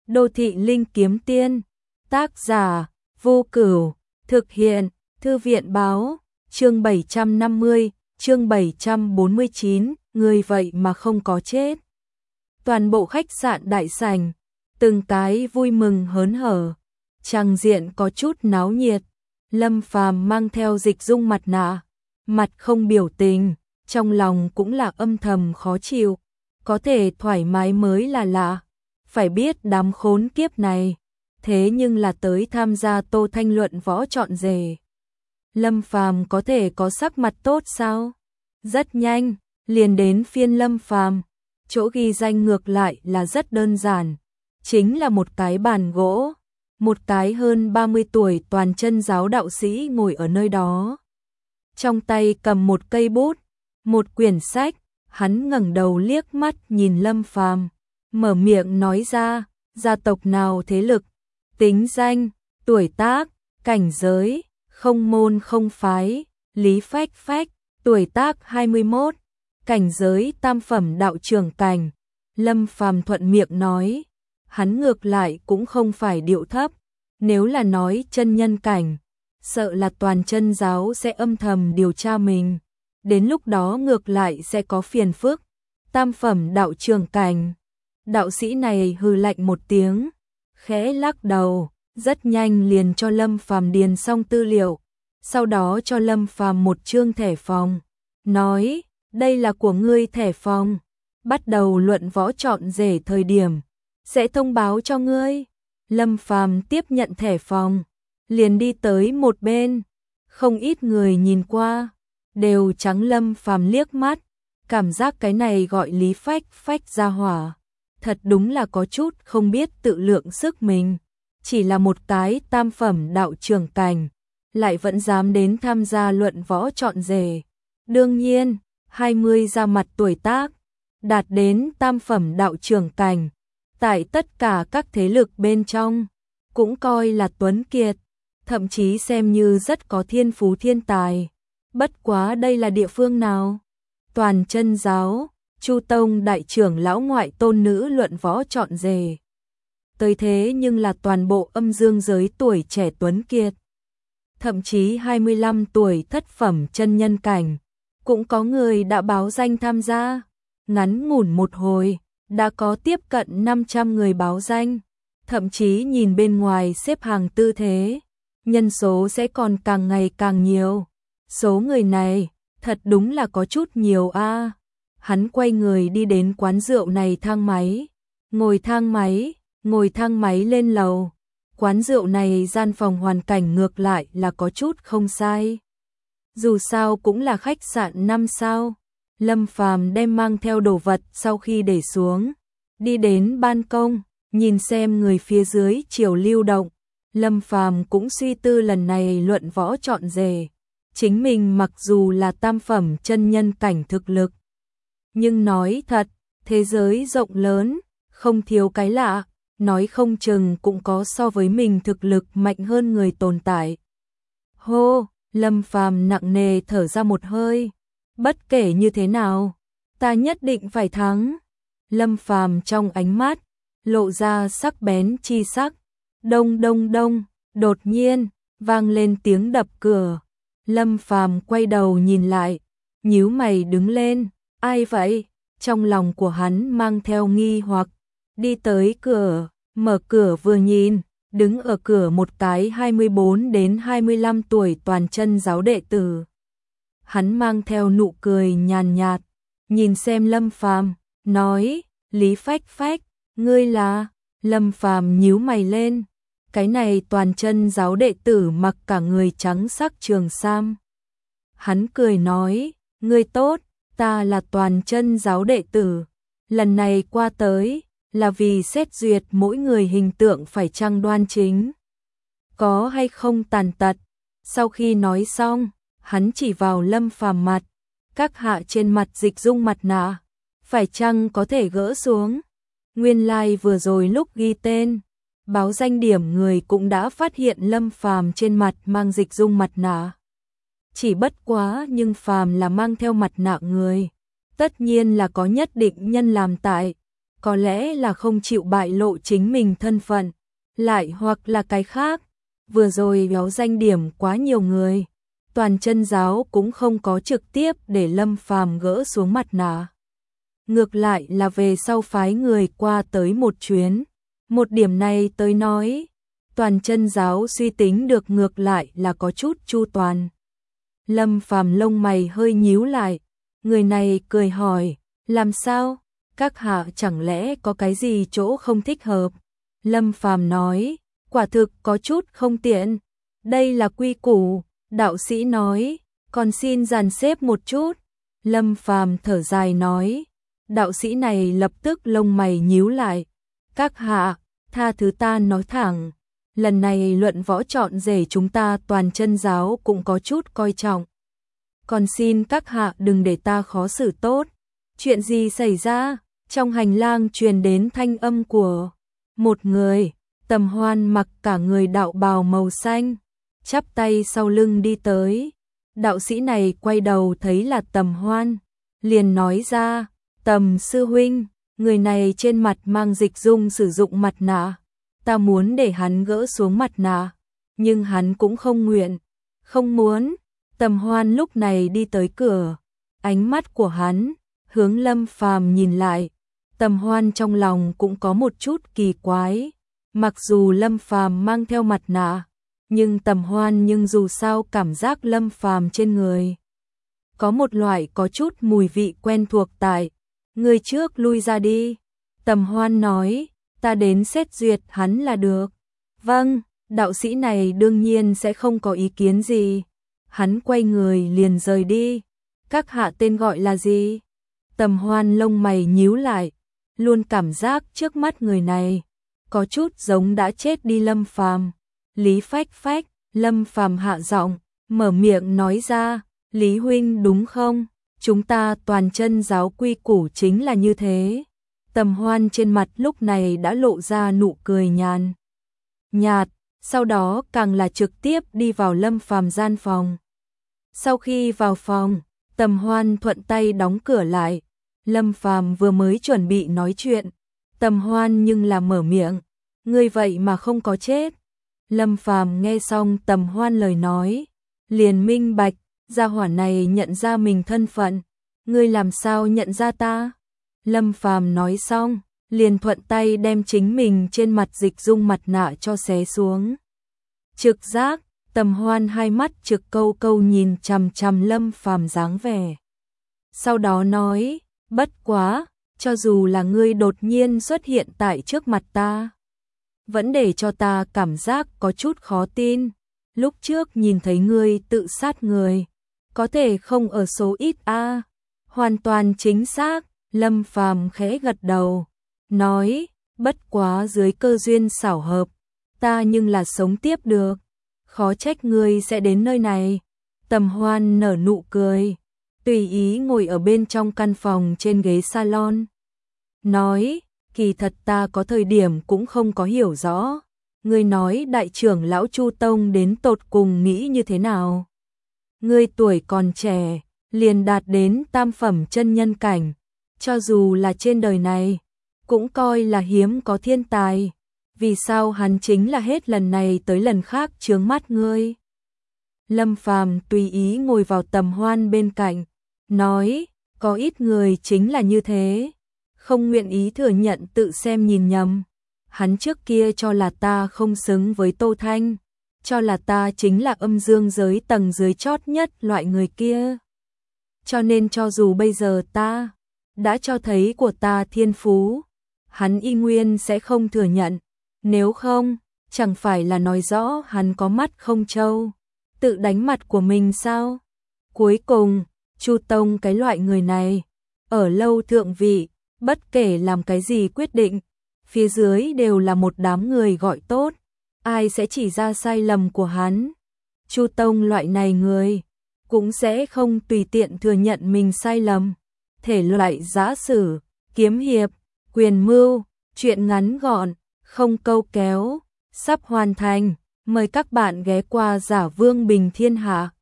Đô thị linh kiếm tiên, tác giả, Vô Cửu, thực hiện, Thư viện báo, chương 750, chương 749, người vậy mà không có chết. Toàn bộ khách sạn đại sảnh, từng cái vui mừng hớn hở, tràng diện có chút náo nhiệt. Lâm Phàm mang theo Dịch Dung mặt nạ, mặt không biểu tình, trong lòng cũng là âm thầm khó chịu, có thể thoải mái mới là lạ. Phải biết đám khốn kiếp này, thế nhưng là tới tham gia Tô Thanh luận võ chọn rể. Lâm Phàm có thể có sắc mặt tốt sao? Rất nhanh, liền đến phiên Lâm Phàm, chỗ ghi danh ngược lại là rất đơn giản, chính là một cái bàn gỗ, một cái hơn 30 tuổi toàn chân giáo đạo sĩ ngồi ở nơi đó. Trong tay cầm một cây bút, một quyển sách, hắn ngẩng đầu liếc mắt nhìn Lâm Phàm, mở miệng nói ra, gia tộc nào thế lực, tính danh, tuổi tác, cảnh giới, không môn không phái, Lý Phách Phách, tuổi tác 21, cảnh giới tam phẩm đạo trưởng cảnh. Lâm Phàm thuận miệng nói, hắn ngược lại cũng không phải điệu thấp, nếu là nói chân nhân cảnh, sợ là toàn chân giáo sẽ âm thầm điều tra mình, đến lúc đó ngược lại sẽ có phiền phức. Tam phẩm đạo trưởng cảnh, đạo sĩ này hừ lạnh một tiếng, khẽ lắc đầu, rất nhanh liền cho Lâm Phàm điền xong tư liệu, sau đó cho Lâm Phàm một chương thẻ phòng, nói, đây là của ngươi thẻ phòng, bắt đầu luận võ chọn rể thời điểm, sẽ thông báo cho ngươi. Lâm Phàm tiếp nhận thẻ phòng, liền đi tới một bên, không ít người nhìn qua, đều trắng Lâm Phàm liếc mắt, cảm giác cái này gọi Lý Phách Phách ra hỏa, thật đúng là có chút không biết tự lượng sức mình, chỉ là một cái tam phẩm đạo trưởng cảnh, lại vẫn dám đến tham gia luận võ chọn rể. Đương nhiên, 20 ra mặt tuổi tác, đạt đến tam phẩm đạo trưởng cảnh, tại tất cả các thế lực bên trong, cũng coi là tuấn kiệt, thậm chí xem như rất có thiên phú thiên tài. Bất quá đây là địa phương nào? Toàn chân giáo, Chu Tông đại trưởng lão ngoại tôn nữ luận võ chọn rể. Tới thế nhưng là toàn bộ âm dương giới tuổi trẻ tuấn kiệt. Thậm chí 25 tuổi thất phẩm chân nhân cảnh, cũng có người đã báo danh tham gia. Ngắn ngủn một hồi, đã có tiếp cận 500 người báo danh, thậm chí nhìn bên ngoài xếp hàng tư thế, nhân số sẽ còn càng ngày càng nhiều. Số người này, thật đúng là có chút nhiều a. Hắn quay người đi đến quán rượu này thang máy, ngồi thang máy lên lầu. Quán rượu này gian phòng hoàn cảnh ngược lại là có chút không sai. Dù sao cũng là khách sạn 5 sao. Lâm Phàm đem mang theo đồ vật sau khi để xuống, đi đến ban công, nhìn xem người phía dưới chiều lưu động. Lâm Phàm cũng suy tư lần này luận võ chọn rể, chính mình mặc dù là tam phẩm chân nhân cảnh thực lực, nhưng nói thật, thế giới rộng lớn, không thiếu cái lạ, nói không chừng cũng có so với mình thực lực mạnh hơn người tồn tại. Hô, Lâm Phàm nặng nề thở ra một hơi, bất kể như thế nào, ta nhất định phải thắng. Lâm Phàm trong ánh mắt lộ ra sắc bén chi sắc. Đông đông đông, đột nhiên vang lên tiếng đập cửa. Lâm Phàm quay đầu nhìn lại, nhíu mày đứng lên, ai vậy? Trong lòng của hắn mang theo nghi hoặc, đi tới cửa, mở cửa vừa nhìn, đứng ở cửa một cái 24 đến 25 tuổi toàn chân giáo đệ tử. Hắn mang theo nụ cười nhàn nhạt, nhìn xem Lâm Phàm, nói, Lý Phách Phách, ngươi là? Lâm Phàm nhíu mày lên, cái này toàn chân giáo đệ tử mặc cả người trắng sắc trường sam. Hắn cười nói, ngươi tốt, ta là toàn chân giáo đệ tử, lần này qua tới, là vì xét duyệt mỗi người hình tượng phải chăng đoan chính, có hay không tàn tật. Sau khi nói xong, hắn chỉ vào Lâm Phàm mặt, các hạ trên mặt Dịch Dung mặt nạ, phải chăng có thể gỡ xuống. Nguyên lai vừa rồi lúc ghi tên, báo danh điểm người cũng đã phát hiện Lâm Phàm trên mặt mang Dịch Dung mặt nạ. Chỉ bất quá nhưng Phàm là mang theo mặt nạ người, tất nhiên là có nhất định nhân làm tại. có lẽ là không chịu bại lộ chính mình thân phận, lại hoặc là cái khác. Vừa rồi béo danh điểm quá nhiều người, Toàn Chân Giáo cũng không có trực tiếp để Lâm Phàm gỡ xuống mặt nạ. Ngược lại là về sau phái người qua tới một chuyến. Một điểm này tới nói, Toàn Chân Giáo suy tính được ngược lại là có chút chu toàn. Lâm Phàm lông mày hơi nhíu lại, người này cười hỏi, làm sao? Các hạ chẳng lẽ có cái gì chỗ không thích hợp? Lâm Phàm nói, quả thực có chút không tiện. Đây là quy củ, đạo sĩ nói, còn xin dàn xếp một chút. Lâm Phàm thở dài nói, đạo sĩ này lập tức lông mày nhíu lại. Các hạ, tha thứ ta nói thẳng, lần này luận võ chọn rể chúng ta Toàn Chân Giáo cũng có chút coi trọng. Còn xin các hạ đừng để ta khó xử tốt. Chuyện gì xảy ra? Trong hành lang truyền đến thanh âm của một người. Tầm Hoan mặc cả người đạo bào màu xanh, chắp tay sau lưng đi tới. Đạo sĩ này quay đầu thấy là Tầm Hoan, liền nói ra, Tầm sư huynh, người này trên mặt mang dịch dung sử dụng mặt nạ. Ta muốn để hắn gỡ xuống mặt nạ, nhưng hắn cũng không nguyện, không muốn. Tầm Hoan lúc này đi tới cửa, ánh mắt của hắn hướng Lâm Phàm nhìn lại. Tầm Hoan trong lòng cũng có một chút kỳ quái. Mặc dù Lâm Phàm mang theo mặt nạ, nhưng Tầm Hoan dù sao cảm giác Lâm Phàm trên người có một loại có chút mùi vị quen thuộc tại. Người trước lui ra đi. Tầm Hoan nói, ta đến xét duyệt hắn là được. Vâng, đạo sĩ này đương nhiên sẽ không có ý kiến gì. Hắn quay người liền rời đi. Các hạ tên gọi là gì? Tầm Hoan lông mày nhíu lại, luôn cảm giác trước mắt người này có chút giống đã chết đi Lâm Phàm. Lý Phách Phách. Lâm Phàm hạ giọng, mở miệng nói ra, Lý huynh đúng không? Chúng ta Toàn Chân Giáo quy củ chính là như thế. Tầm Hoan trên mặt lúc này đã lộ ra nụ cười nhàn nhạt, sau đó càng là trực tiếp đi vào Lâm Phàm gian phòng. Sau khi vào phòng, Tầm Hoan thuận tay đóng cửa lại. Lâm Phàm vừa mới chuẩn bị nói chuyện, Tầm Hoan nhưng là mở miệng, ngươi vậy mà không có chết. Lâm Phàm nghe xong Tầm Hoan lời nói, liền minh bạch, gia hỏa này nhận ra mình thân phận. Ngươi làm sao nhận ra ta? Lâm Phàm nói xong, liền thuận tay đem chính mình trên mặt dịch dung mặt nạ cho xé xuống. Trực giác, Tầm Hoan hai mắt trực câu câu nhìn chằm chằm Lâm Phàm dáng vẻ. Sau đó nói, bất quá, cho dù là ngươi đột nhiên xuất hiện tại trước mặt ta, vẫn để cho ta cảm giác có chút khó tin. Lúc trước nhìn thấy ngươi tự sát người, có thể không ở số ít a. Hoàn toàn chính xác. Lâm Phàm khẽ gật đầu, nói, bất quá dưới cơ duyên xảo hợp, ta nhưng là sống tiếp được, khó trách ngươi sẽ đến nơi này. Tầm Hoan nở nụ cười, tùy ý ngồi ở bên trong căn phòng trên ghế salon, nói, kỳ thật ta có thời điểm cũng không có hiểu rõ, ngươi nói đại trưởng lão Chu Tông đến tột cùng nghĩ như thế nào? Ngươi tuổi còn trẻ, liền đạt đến tam phẩm chân nhân cảnh, cho dù là trên đời này, cũng coi là hiếm có thiên tài. Vì sao hắn chính là hết lần này tới lần khác chướng mắt ngươi? Lâm Phàm tùy ý ngồi vào Tầm Hoan bên cạnh, nói, có ít người chính là như thế, không nguyện ý thừa nhận tự xem nhìn nhầm. Hắn trước kia cho là ta không xứng với Tô Thanh, cho là ta chính là âm dương giới tầng dưới chót nhất loại người kia. Cho nên cho dù bây giờ ta đã cho thấy của ta thiên phú, hắn y nguyên sẽ không thừa nhận. Nếu không, chẳng phải là nói rõ hắn có mắt không trâu, tự đánh mặt của mình sao? Cuối cùng, Chu Tông cái loại người này, ở lâu thượng vị, bất kể làm cái gì quyết định, phía dưới đều là một đám người gọi tốt, ai sẽ chỉ ra sai lầm của hắn. Chu Tông loại này người, cũng sẽ không tùy tiện thừa nhận mình sai lầm. Thể loại giã sử, kiếm hiệp, quyền mưu, truyện ngắn gọn, không câu kéo, sắp hoàn thành. Mời các bạn ghé qua Giả Vương Bình Thiên Hạ.